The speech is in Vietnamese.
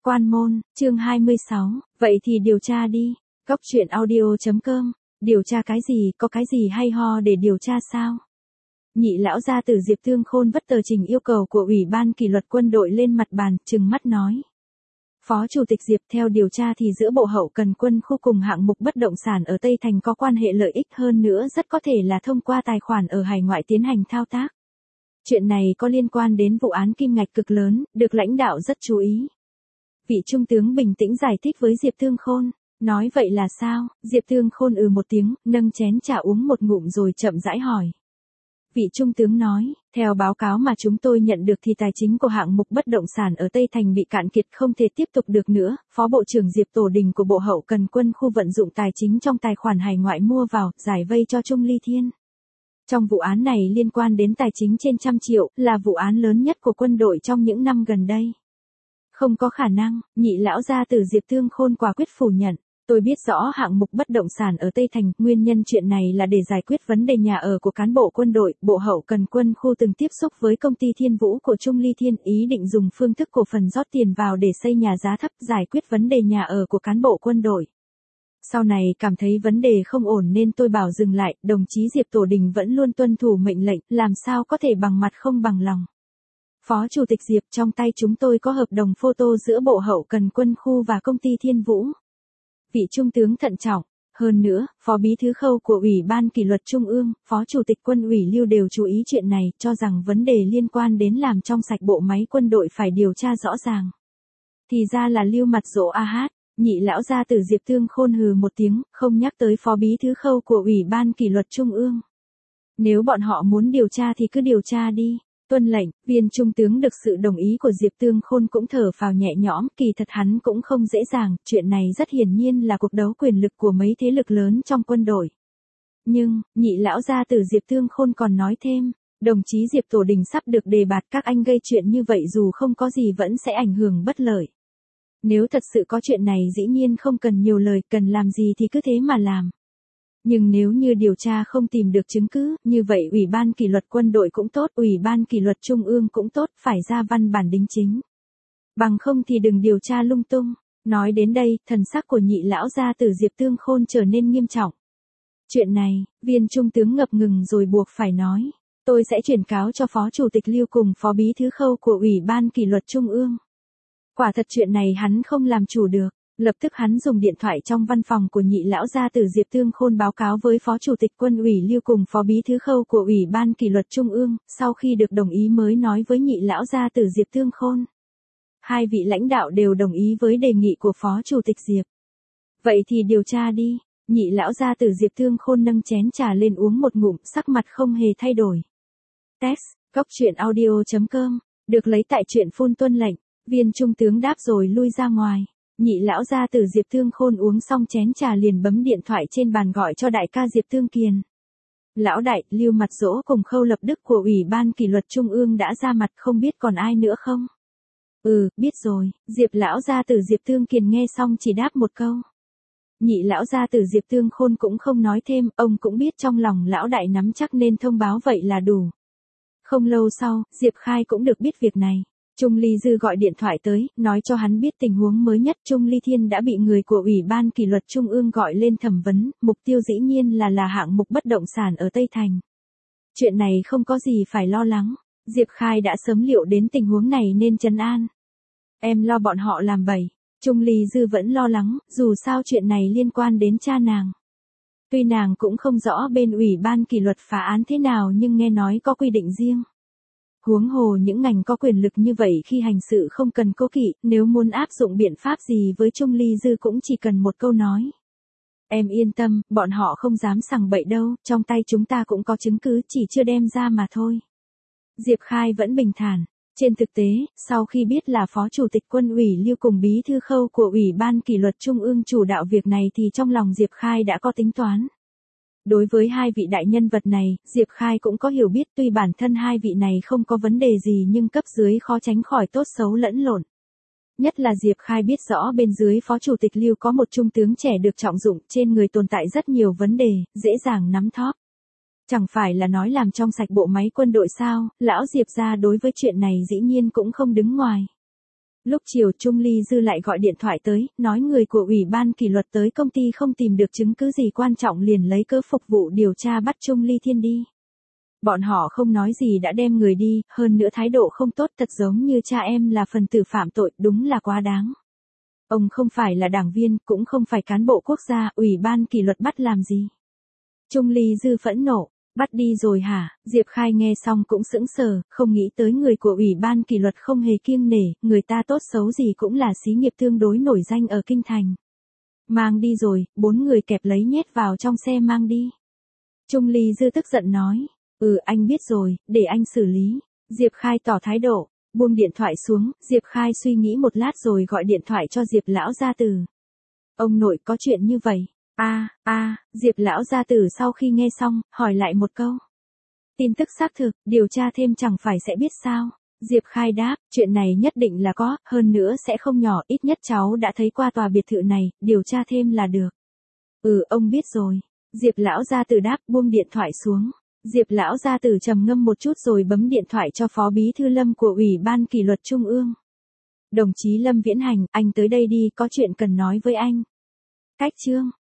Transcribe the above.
Quan môn, chương 26, vậy thì điều tra đi. Cốc truyện audio.com, điều tra cái gì, có cái gì hay ho để điều tra sao? Nhị lão gia tử Diệp Thương Khôn vất tờ trình yêu cầu của Ủy ban kỷ luật quân đội lên mặt bàn, trừng mắt nói. Phó Chủ tịch Diệp, theo điều tra thì giữa Bộ Hậu Cần Quân khu cùng hạng mục bất động sản ở Tây Thành có quan hệ lợi ích, hơn nữa rất có thể là thông qua tài khoản ở hải ngoại tiến hành thao tác. Chuyện này có liên quan đến vụ án kim ngạch cực lớn, được lãnh đạo rất chú ý. Vị trung tướng bình tĩnh giải thích với Diệp Thương Khôn, nói vậy là sao? Diệp Thương Khôn một tiếng, nâng chén trà uống một ngụm rồi chậm rãi hỏi. Vị trung tướng nói, theo báo cáo mà chúng tôi nhận được thì tài chính của hạng mục bất động sản ở Tây Thành bị cạn kiệt, không thể tiếp tục được nữa. Phó Bộ trưởng Diệp Tổ Đình của Bộ Hậu Cần Quân khu vận dụng tài chính trong tài khoản hải ngoại mua vào, giải vây cho Trung Ly Thiên. Trong vụ án này liên quan đến tài chính trên 100 triệu, là vụ án lớn nhất của quân đội trong những năm gần đây. Không có khả năng, nhị lão gia tử Diệp Thương Khôn quả quyết phủ nhận. Tôi biết rõ hạng mục bất động sản ở Tây Thành, nguyên nhân chuyện này là để giải quyết vấn đề nhà ở của cán bộ quân đội. Bộ Hậu Cần Quân khu từng tiếp xúc với công ty Thiên Vũ của Trung Ly Thiên, ý định dùng phương thức cổ phần rót tiền vào để xây nhà giá thấp, giải quyết vấn đề nhà ở của cán bộ quân đội. Sau này cảm thấy vấn đề không ổn nên tôi bảo dừng lại. Đồng chí Diệp Tổ Đình vẫn luôn tuân thủ mệnh lệnh, làm sao có thể bằng mặt không bằng lòng. Phó Chủ tịch Diệp, trong tay chúng tôi có hợp đồng photo giữa Bộ Hậu Cần Quân khu và công ty Thiên Vũ. Vị trung tướng thận trọng. Hơn nữa, Phó Bí Thư Khâu của Ủy ban Kỷ luật Trung ương, Phó Chủ tịch Quân ủy Lưu đều chú ý chuyện này, cho rằng vấn đề liên quan đến làm trong sạch bộ máy quân đội phải điều tra rõ ràng. Thì ra là Lưu mặt dỗ a hát. Nhị lão gia tử Diệp Thương Khôn hừ một tiếng, không nhắc tới Phó Bí Thư Khâu của Ủy ban Kỷ luật Trung ương. Nếu bọn họ muốn điều tra thì cứ điều tra đi. Tuân lệnh, viên trung tướng được sự đồng ý của Diệp Thương Khôn cũng thở phào nhẹ nhõm, kỳ thật hắn cũng không dễ dàng, chuyện này rất hiển nhiên là cuộc đấu quyền lực của mấy thế lực lớn trong quân đội. Nhưng, nhị lão gia tử Diệp Thương Khôn còn nói thêm, đồng chí Diệp Tổ Đình sắp được đề bạt, các anh gây chuyện như vậy dù không có gì vẫn sẽ ảnh hưởng bất lợi. Nếu thật sự có chuyện này dĩ nhiên không cần nhiều lời, cần làm gì thì cứ thế mà làm. Nhưng nếu như điều tra không tìm được chứng cứ, như vậy Ủy ban Kỷ luật quân đội cũng tốt, Ủy ban Kỷ luật Trung ương cũng tốt, phải ra văn bản đính chính. Bằng không thì đừng điều tra lung tung. Nói đến đây, thần sắc của nhị lão gia tử Diệp Thương Khôn trở nên nghiêm trọng. Chuyện này, viên trung tướng ngập ngừng rồi buộc phải nói. Tôi sẽ chuyển cáo cho Phó Chủ tịch Lưu cùng Phó Bí Thư Khâu của Ủy ban Kỷ luật Trung ương. Quả thật chuyện này hắn không làm chủ được. Lập tức hắn dùng điện thoại trong văn phòng của nhị lão gia tử Diệp Thương Khôn báo cáo với Phó Chủ tịch Quân ủy Lưu cùng Phó Bí Thư Khâu của Ủy ban Kỷ luật Trung ương, sau khi được đồng ý mới nói với nhị lão gia tử Diệp Thương Khôn. Hai vị lãnh đạo đều đồng ý với đề nghị của Phó Chủ tịch Diệp. Vậy thì điều tra đi. Nhị lão gia tử Diệp Thương Khôn nâng chén trà lên uống một ngụm, sắc mặt không hề thay đổi. Text, cốc truyện audio.com, được lấy tại truyện phun tuân lệnh. Viên trung tướng đáp rồi lui ra ngoài. Nhị lão gia tử Diệp Thương Khôn uống xong chén trà liền bấm điện thoại trên bàn gọi cho đại ca Diệp Thương Kiền. Lão đại, Lưu mặt dỗ cùng Khâu Lập Đức của Ủy ban Kỷ luật Trung ương đã ra mặt, không biết còn ai nữa không? Biết rồi. Diệp lão gia tử Diệp Thương Kiền nghe xong chỉ đáp một câu. Nhị lão gia tử Diệp Thương Khôn cũng không nói thêm, ông cũng biết trong lòng lão đại nắm chắc nên thông báo vậy là đủ. Không lâu sau, Diệp Khai cũng được biết việc này. Trung Ly Dư gọi điện thoại tới, nói cho hắn biết tình huống mới nhất. Trung Ly Thiên đã bị người của Ủy ban Kỷ luật Trung ương gọi lên thẩm vấn, mục tiêu dĩ nhiên là hạng mục bất động sản ở Tây Thành. Chuyện này không có gì phải lo lắng, Diệp Khai đã sớm liệu đến tình huống này nên trấn an. Em lo bọn họ làm bậy. Trung Ly Dư vẫn lo lắng, dù sao chuyện này liên quan đến cha nàng. Tuy nàng cũng không rõ bên Ủy ban Kỷ luật phá án thế nào nhưng nghe nói có quy định riêng. Huống hồ những ngành có quyền lực như vậy khi hành sự không cần cố kỵ, nếu muốn áp dụng biện pháp gì với Trung Ly Dư cũng chỉ cần một câu nói. Em yên tâm, bọn họ không dám sằng bậy đâu, trong tay chúng ta cũng có chứng cứ, chỉ chưa đem ra mà thôi. Diệp Khai vẫn bình thản. Trên thực tế, sau khi biết là Phó Chủ tịch Quân ủy Lưu cùng Bí Thư Khâu của Ủy ban Kỷ luật Trung ương chủ đạo việc này thì trong lòng Diệp Khai đã có tính toán. Đối với hai vị đại nhân vật này, Diệp Khai cũng có hiểu biết, tuy bản thân hai vị này không có vấn đề gì nhưng cấp dưới khó tránh khỏi tốt xấu lẫn lộn. Nhất là Diệp Khai biết rõ bên dưới Phó Chủ tịch Lưu có một trung tướng trẻ được trọng dụng, trên người tồn tại rất nhiều vấn đề, dễ dàng nắm thóp. Chẳng phải là nói làm trong sạch bộ máy quân đội sao, lão Diệp gia đối với chuyện này dĩ nhiên cũng không đứng ngoài. Lúc chiều Trung Ly Dư lại gọi điện thoại tới, nói người của Ủy ban kỷ luật tới công ty không tìm được chứng cứ gì quan trọng liền lấy cớ phục vụ điều tra bắt Trung Ly Thiên đi. Bọn họ không nói gì đã đem người đi, hơn nữa thái độ không tốt thật giống như cha em là phần tử phạm tội, đúng là quá đáng. Ông không phải là đảng viên, cũng không phải cán bộ quốc gia, Ủy ban kỷ luật bắt làm gì? Trung Ly Dư phẫn nộ, bắt đi rồi hả? Diệp Khai nghe xong cũng sững sờ, không nghĩ tới người của Ủy ban kỷ luật không hề kiêng nể, người ta tốt xấu gì cũng là xí nghiệp tương đối nổi danh ở Kinh Thành. Mang đi rồi, 4 người kẹp lấy nhét vào trong xe mang đi. Trung Ly Dư tức giận nói, anh biết rồi, để anh xử lý. Diệp Khai tỏ thái độ, buông điện thoại xuống, Diệp Khai suy nghĩ một lát rồi gọi điện thoại cho Diệp lão gia tử. Ông nội có chuyện như vậy. Diệp lão gia tử sau khi nghe xong, hỏi lại một câu. Tin tức xác thực, điều tra thêm chẳng phải sẽ biết sao. Diệp Khai đáp, chuyện này nhất định là có, hơn nữa sẽ không nhỏ, ít nhất cháu đã thấy qua tòa biệt thự này, điều tra thêm là được. Ông biết rồi. Diệp lão gia tử đáp, buông điện thoại xuống. Diệp lão gia tử trầm ngâm một chút rồi bấm điện thoại cho Phó Bí thư Lâm của Ủy ban kỷ luật Trung ương. Đồng chí Lâm Viễn Hành, anh tới đây đi, có chuyện cần nói với anh. Cách chương